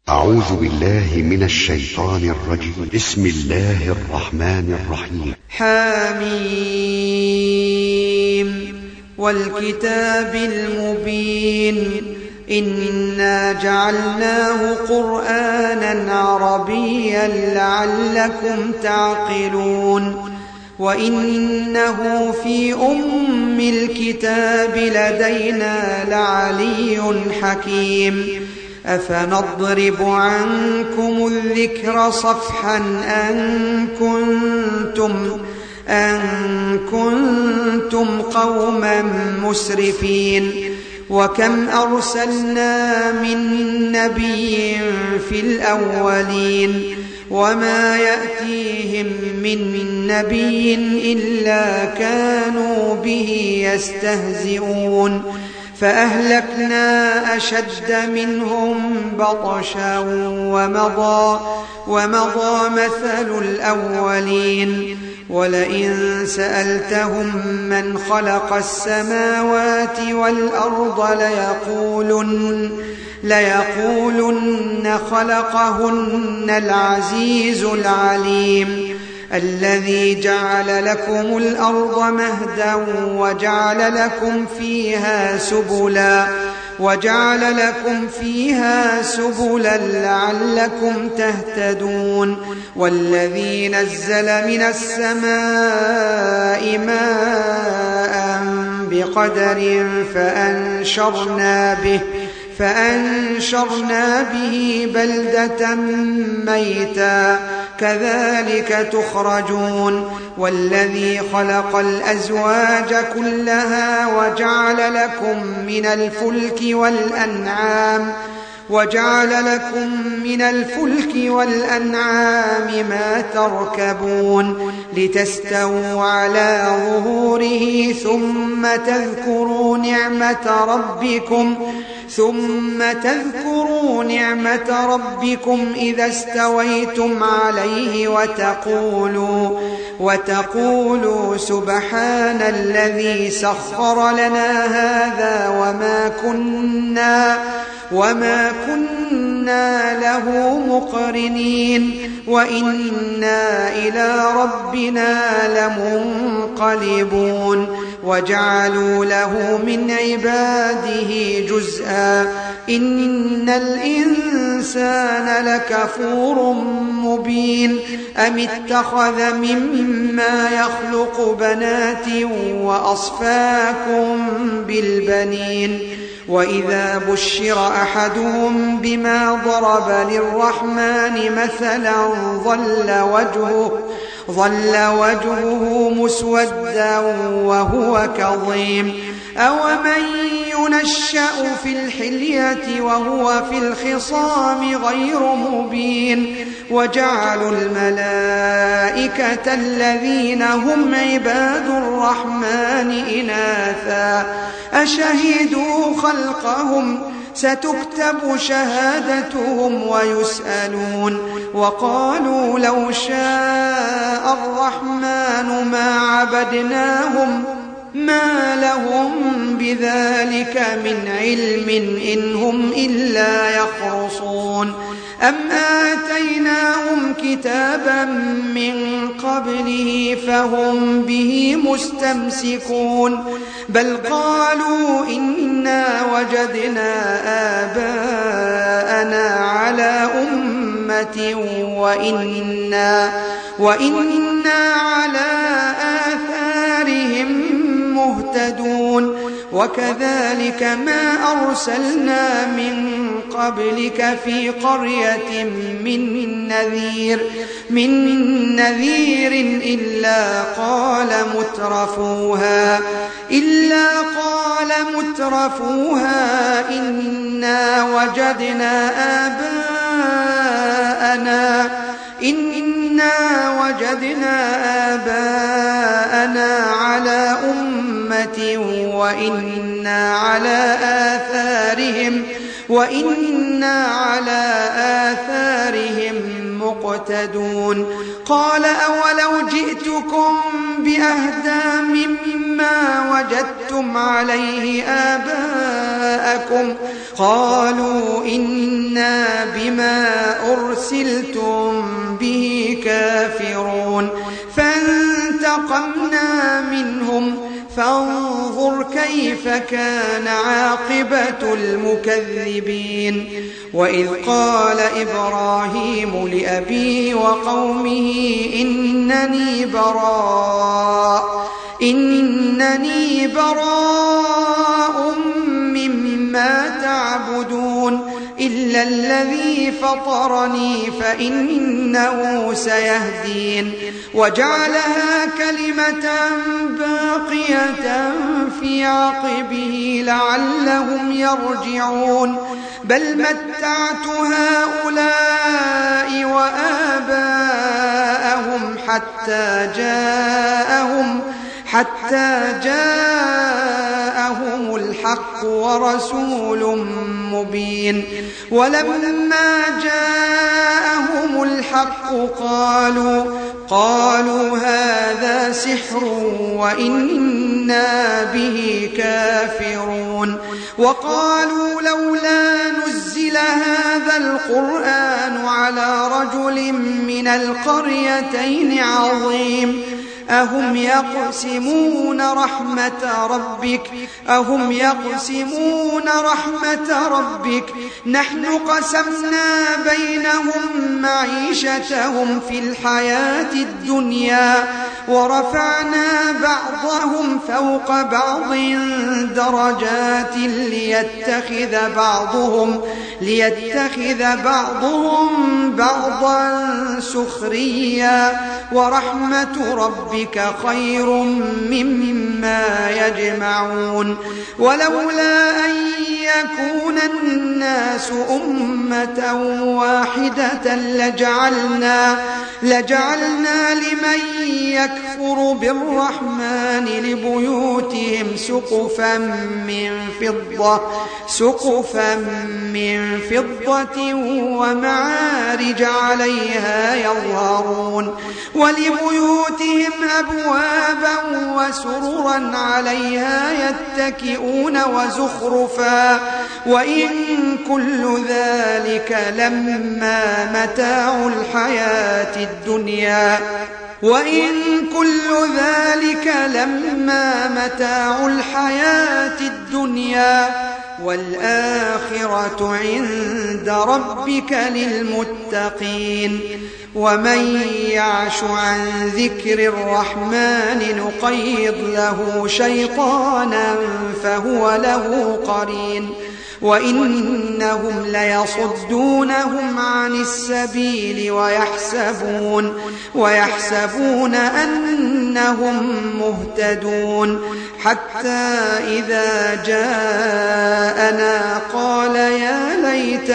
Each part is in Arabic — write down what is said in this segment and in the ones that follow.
أعوذ بالله من الشيطان الرجيم. بسم الله الرحمن الرحيم. حميم والكتاب المبين إنا جعلناه قرآنا عربيا لعلكم تعقلون وإنه في أم الكتاب لدينا لعلي حكيم أفنضرب عنكم الذكر صفحا أن كنتم قوما مسرفين وكم أرسلنا من نبي في الأولين وما يأتيهم من نبي إلا كانوا به يستهزئون فأهلكنا أشد منهم بطشا ومضى مثل الأولين ولئن سألتهم من خلق السماوات والأرض ليقولن خلقهن العزيز العليم الذي جعل لكم الأرض مهدا وجعل لكم فيها سبلا لعلكم تهتدون والذي نزل من السماء ماء بقدر فأنشرنا به بلدة ميتا كذلك تخرجون والذي خلق الأزواج كلها وجعل لكم من الفلك والأنعام ما تركبون لتستووا على ظهوره ثم تذكروا نعمة ربكم إذا استويتم عليه وتقولوا سبحان الذي سخر لنا هذا وما كنا له مقرنين وإنا إلى ربنا لمنقلبون وجعلوا له من عباده جزءا إن الإنسان لكفور مبين أم اتخذ مما يخلق بنات وأصفاكم بالبنين وإذا بشر أحدهم بما ضرب للرحمن مثلا ظل وجهه مسودا وهو كظيم أومن ينشأ في الحلية وهو في الخصام غير مبين وجعلوا الملائكة الذين هم عباد الرحمن إناثا أشهدوا خلقهم ستكتب شهادتهم ويسألون وقالوا لو شاء الرحمن ما عبدناهم ما لهم بذلك من علم إن هم إلا يخرصون أم آتيناهم كتابا من قبله فهم به مستمسكون بل قالوا إنا وجدنا آباءنا على أمة وإنا على آثارهم مهتدون وكذلك ما أرسلنا من قبلك في قرية من نذير إلا قال مترفوها إنا وجدنا آباءنا على أمة وإنا على آثارهم مقتدون قال أولو جئتكم بأهدى مما مما وجدتم عليه آباءكم قالوا إنا بما أرسلتم به كافرون فانتقمنا منهم فانظر كيف كان عاقبة المكذبين وإذ قال إبراهيم لأبيه وقومه إنني براء مما تعبدون إلا الذي فطرني فإنه سيهدين وجعلها كلمة باقية في عقبه لعلهم يرجعون بل متعت هؤلاء وآباءهم حتى جاءهم الحق ورسول مبين ولما جاءهم الحق قالوا هذا سحر وإنا به كافرون وقالوا لولا نزل هذا القرآن على رجل من القريتين عظيم أهم يقسمون رحمة ربك نحن قسمنا بينهم معيشتهم في الحياة الدنيا ورفعنا بعضهم فوق بعض درجات ليتخذ بعضهم بعضا سخريا ورحمة ربك خير مما يجمعون ولولا أن يكون الناس أمة واحدة لجعلنا لمن يكفر بالرحمن لبيوتهم سقفا من فضة ومعارج عليها يظهرون ولبيوتهم أبوابا وسررا عليها يتكئون وزخرفا وإن كل ذلك لما متاع الحياة الدنيا والآخرة عند ربك للمتقين ومن يعش عن ذكر الرحمن نقيض له شيطانا فهو له قرين وإنهم ليصدونهم عن السبيل ويحسبون أنهم مهتدون حتى إذا جاءنا قال يا ليت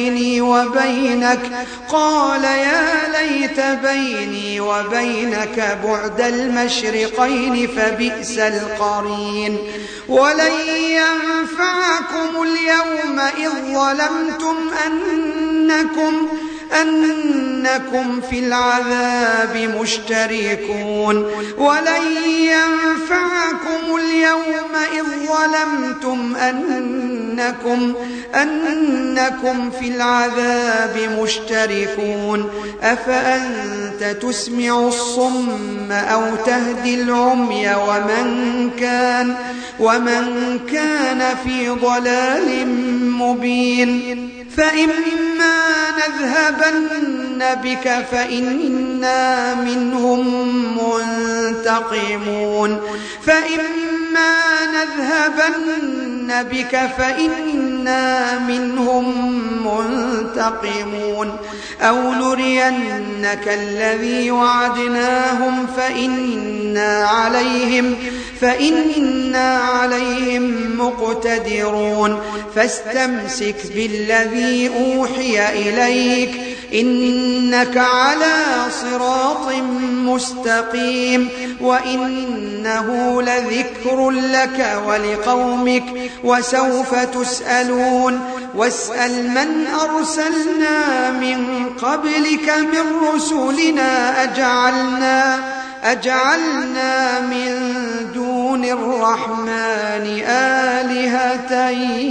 بيني وبينك بعد المشرقين فبئس القرين ولن ينفعكم اليوم إذ ظلمتم أنكم في العذاب مشتركون أفأنت تسمع الصم أو تهدي العمي ومن كان في ضلال مبين فإما نذهبن بك فإنا منهم منتقمون أو نرينك الذي وعدناهم فإنا عليهم مقتدرون فاستمسك بالذي أوحي إليك إنك على صراط مستقيم وإنه لذكر لك ولقومك وسوف تسألون واسأل من أرسلنا من قبلك من رسلنا أجعلنا من دون دون الرحمن آلهة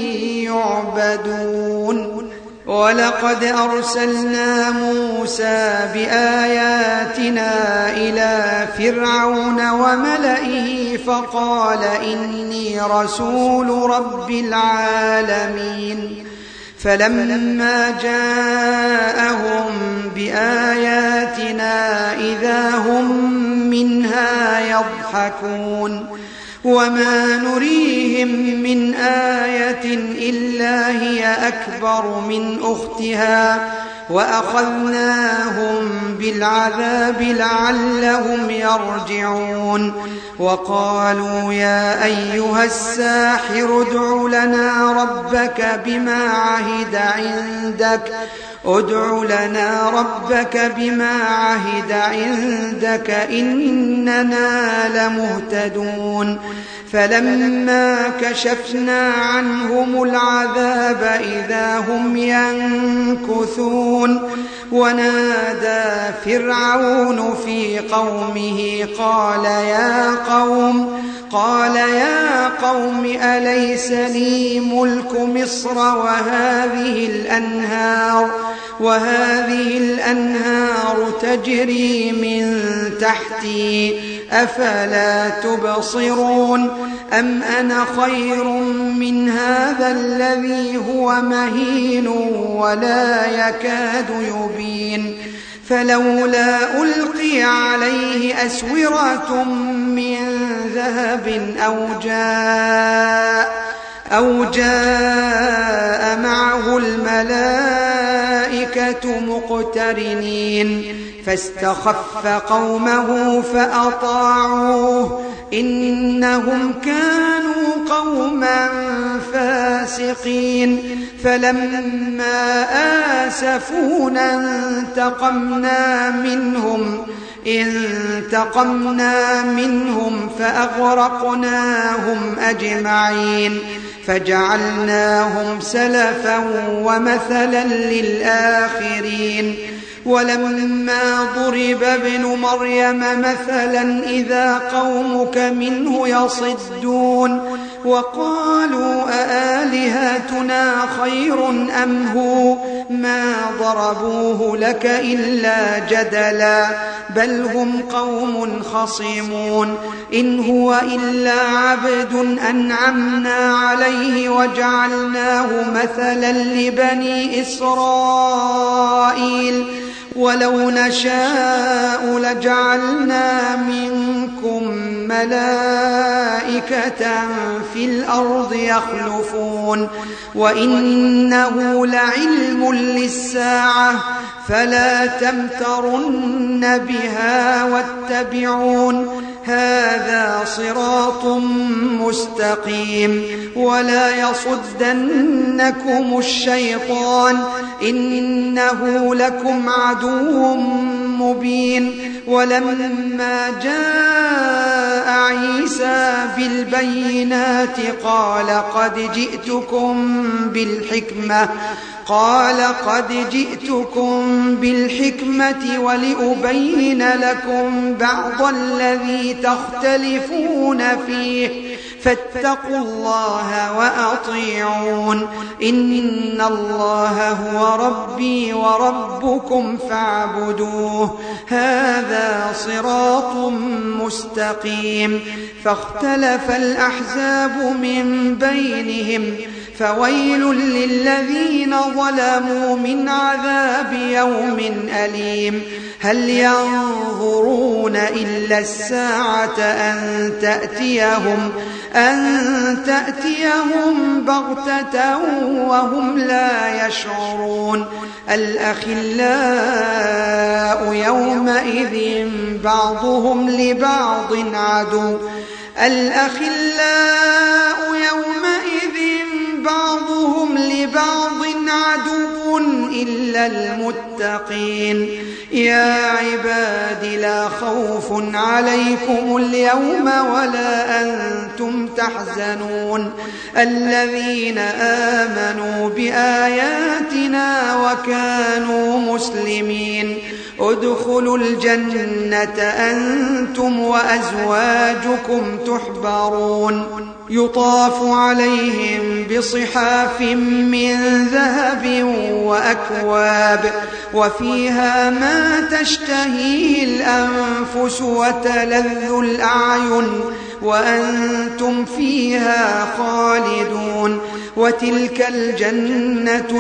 يعبدون ولقد أرسلنا موسى بآياتنا إلى فرعون وملئه فقال إني رسول رب العالمين فلما جاءهم بآياتنا إذا هم منها يضحكون وما نريهم من آية إلا هي أكبر من أختها وأخذناهم بالعذاب لعلهم يرجعون وقالوا يا أيها الساحر ادع لنا ربك بما عهد عندك إننا لمهتدون فلما كشفنا عنهم العذاب إذا هم ينكثون ونادى فرعون في قومه قال يا قوم أليس لي ملك مصر وهذه الأنهار تجري من تحتي أفلا تبصرون أم أنا خير من هذا الذي هو مهين ولا يكاد يبين فلولا ألقي عليه أسورة من ذهب أو جاء معه الملائكة مقترنين فاستخف قومه فأطاعوه إنهم كانوا قوما فاسقين فلما آسفونا انتقمنا منهم فأغرقناهم أجمعين فجعلناهم سلفا ومثلا للآخرين ولما ضرب ابن مريم مثلا إذا قومك منه يصدون وقالوا أآلهتنا خير أم هو ما ضربوه لك إلا جدلا بل هم قوم خصمون إن هو إلا عبد أنعمنا عليه وجعلناه مثلا لبني إسرائيل ولو نشاء لجعلنا منكم ملائكة في الأرض يخلفون وإنه لعلم للساعة فلا تمترن بها واتبعون هذا صراط مستقيم ولا يصدنكم الشيطان إنه لكم عدو مبين ولما جاء عيسى بالبينات قال قد جئتكم بالحكمة ولأبين لكم بعض الذي تختلفون فيه فاتقوا الله وأطيعون إن الله هو ربي وربكم فاعبدوه هذا صراط مستقيم فاختلف الأحزاب من بينهم فويل للذين ظلموا من عذاب يوم أليم هل ينظرون إلا الساعة أن تأتيهم بغتة وهم لا يشعرون الأخلاء يومئذ بعضهم لبعض عدو إلا إلا المتقين. يا عباد لا خوف عليكم اليوم ولا أنتم تحزنون الذين آمنوا بآياتنا وكانوا مسلمين ادخلوا الجنة أنتم وأزواجكم تحبرون يطاف عليهم بصحاف من ذهب وأكواب وفيها ما تشتهيه الأنفس وتلذ الأعين وأنتم فيها خالدون. وتلك الجنة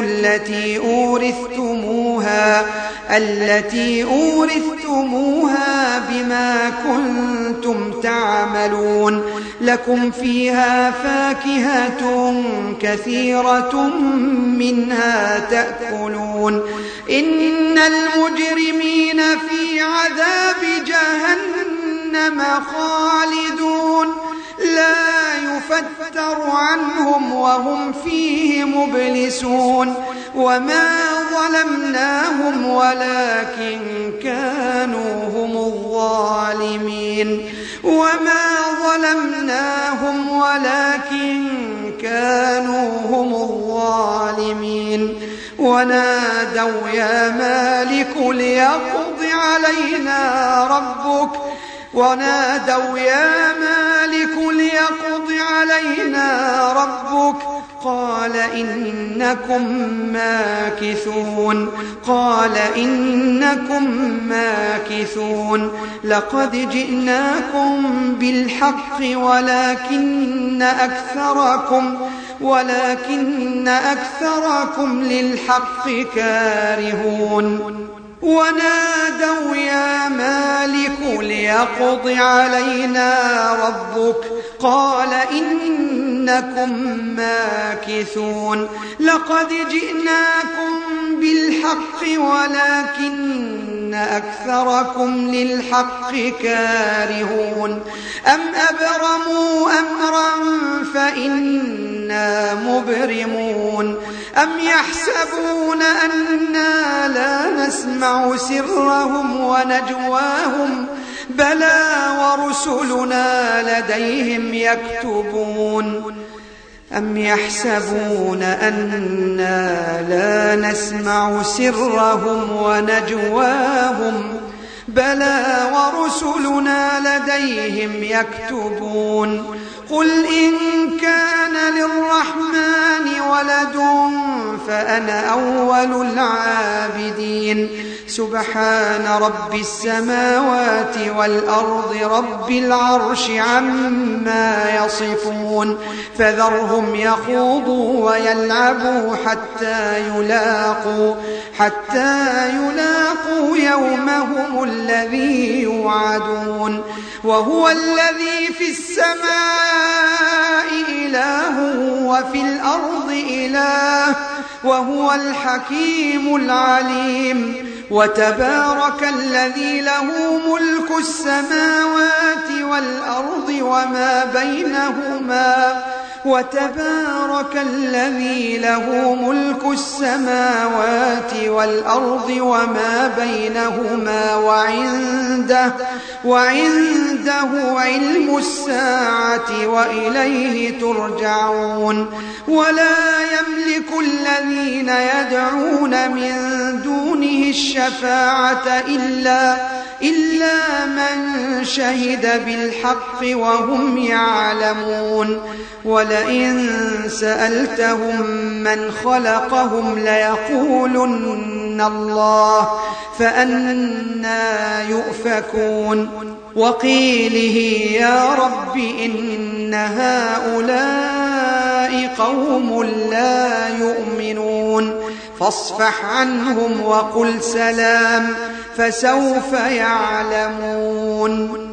التي أورثتموها بما كنتم تعملون لكم فيها فاكهة كثيرة منها تأكلون. إن المجرمين في عذاب جهنم خالدون لا يفتر عنهم وهم فيه مبلسون. وما ظلمناهم ولكن كانوا هم الظالمين ونادوا يا مالك ليقض علينا ربك قال إنكم ماكثون. لقد جئناكم بالحق ولكن أكثركم للحق كارهون. ونادوا يا مالك ليقض علينا ربك قال إنكم ماكثون. لقد جئناكم بالحق ولكن أكثركم للحق كارهون. أم أبرموا أمرا فإنا مبرمون. أم يحسبون أنا لا نسمع سرهم ونجواهم بلى ورسلنا لديهم يكتبون. أم يحسبون أنا لا نسمع سرهم ونجواهم بلى ورسلنا لديهم يكتبون. قل إن كان للرحمن ولد فأنا أول العابدين. سبحان رب السماوات والأرض رب العرش عما يصفون. فذرهم يخوضوا ويلعبوا حتى يلاقوا يومهم الذي يوعدون. وهو الذي في السماء إله وفي الأرض إله وهو الحكيم العليم. وتبارك الذي له ملك السماوات والأرض وما بينهما وعنده علم الساعة وإليه ترجعون. ولا يملك الذين يدعون من دونه الشفاعة إلا من شهد بالحق وهم يعلمون. ولئن سألتهم من خلقهم ليقولن الله فأنى يؤفكون. وقيله يا رب إن هؤلاء قوم لا يؤمنون فاصفح عنهم وقل سلام فسوف يعلمون.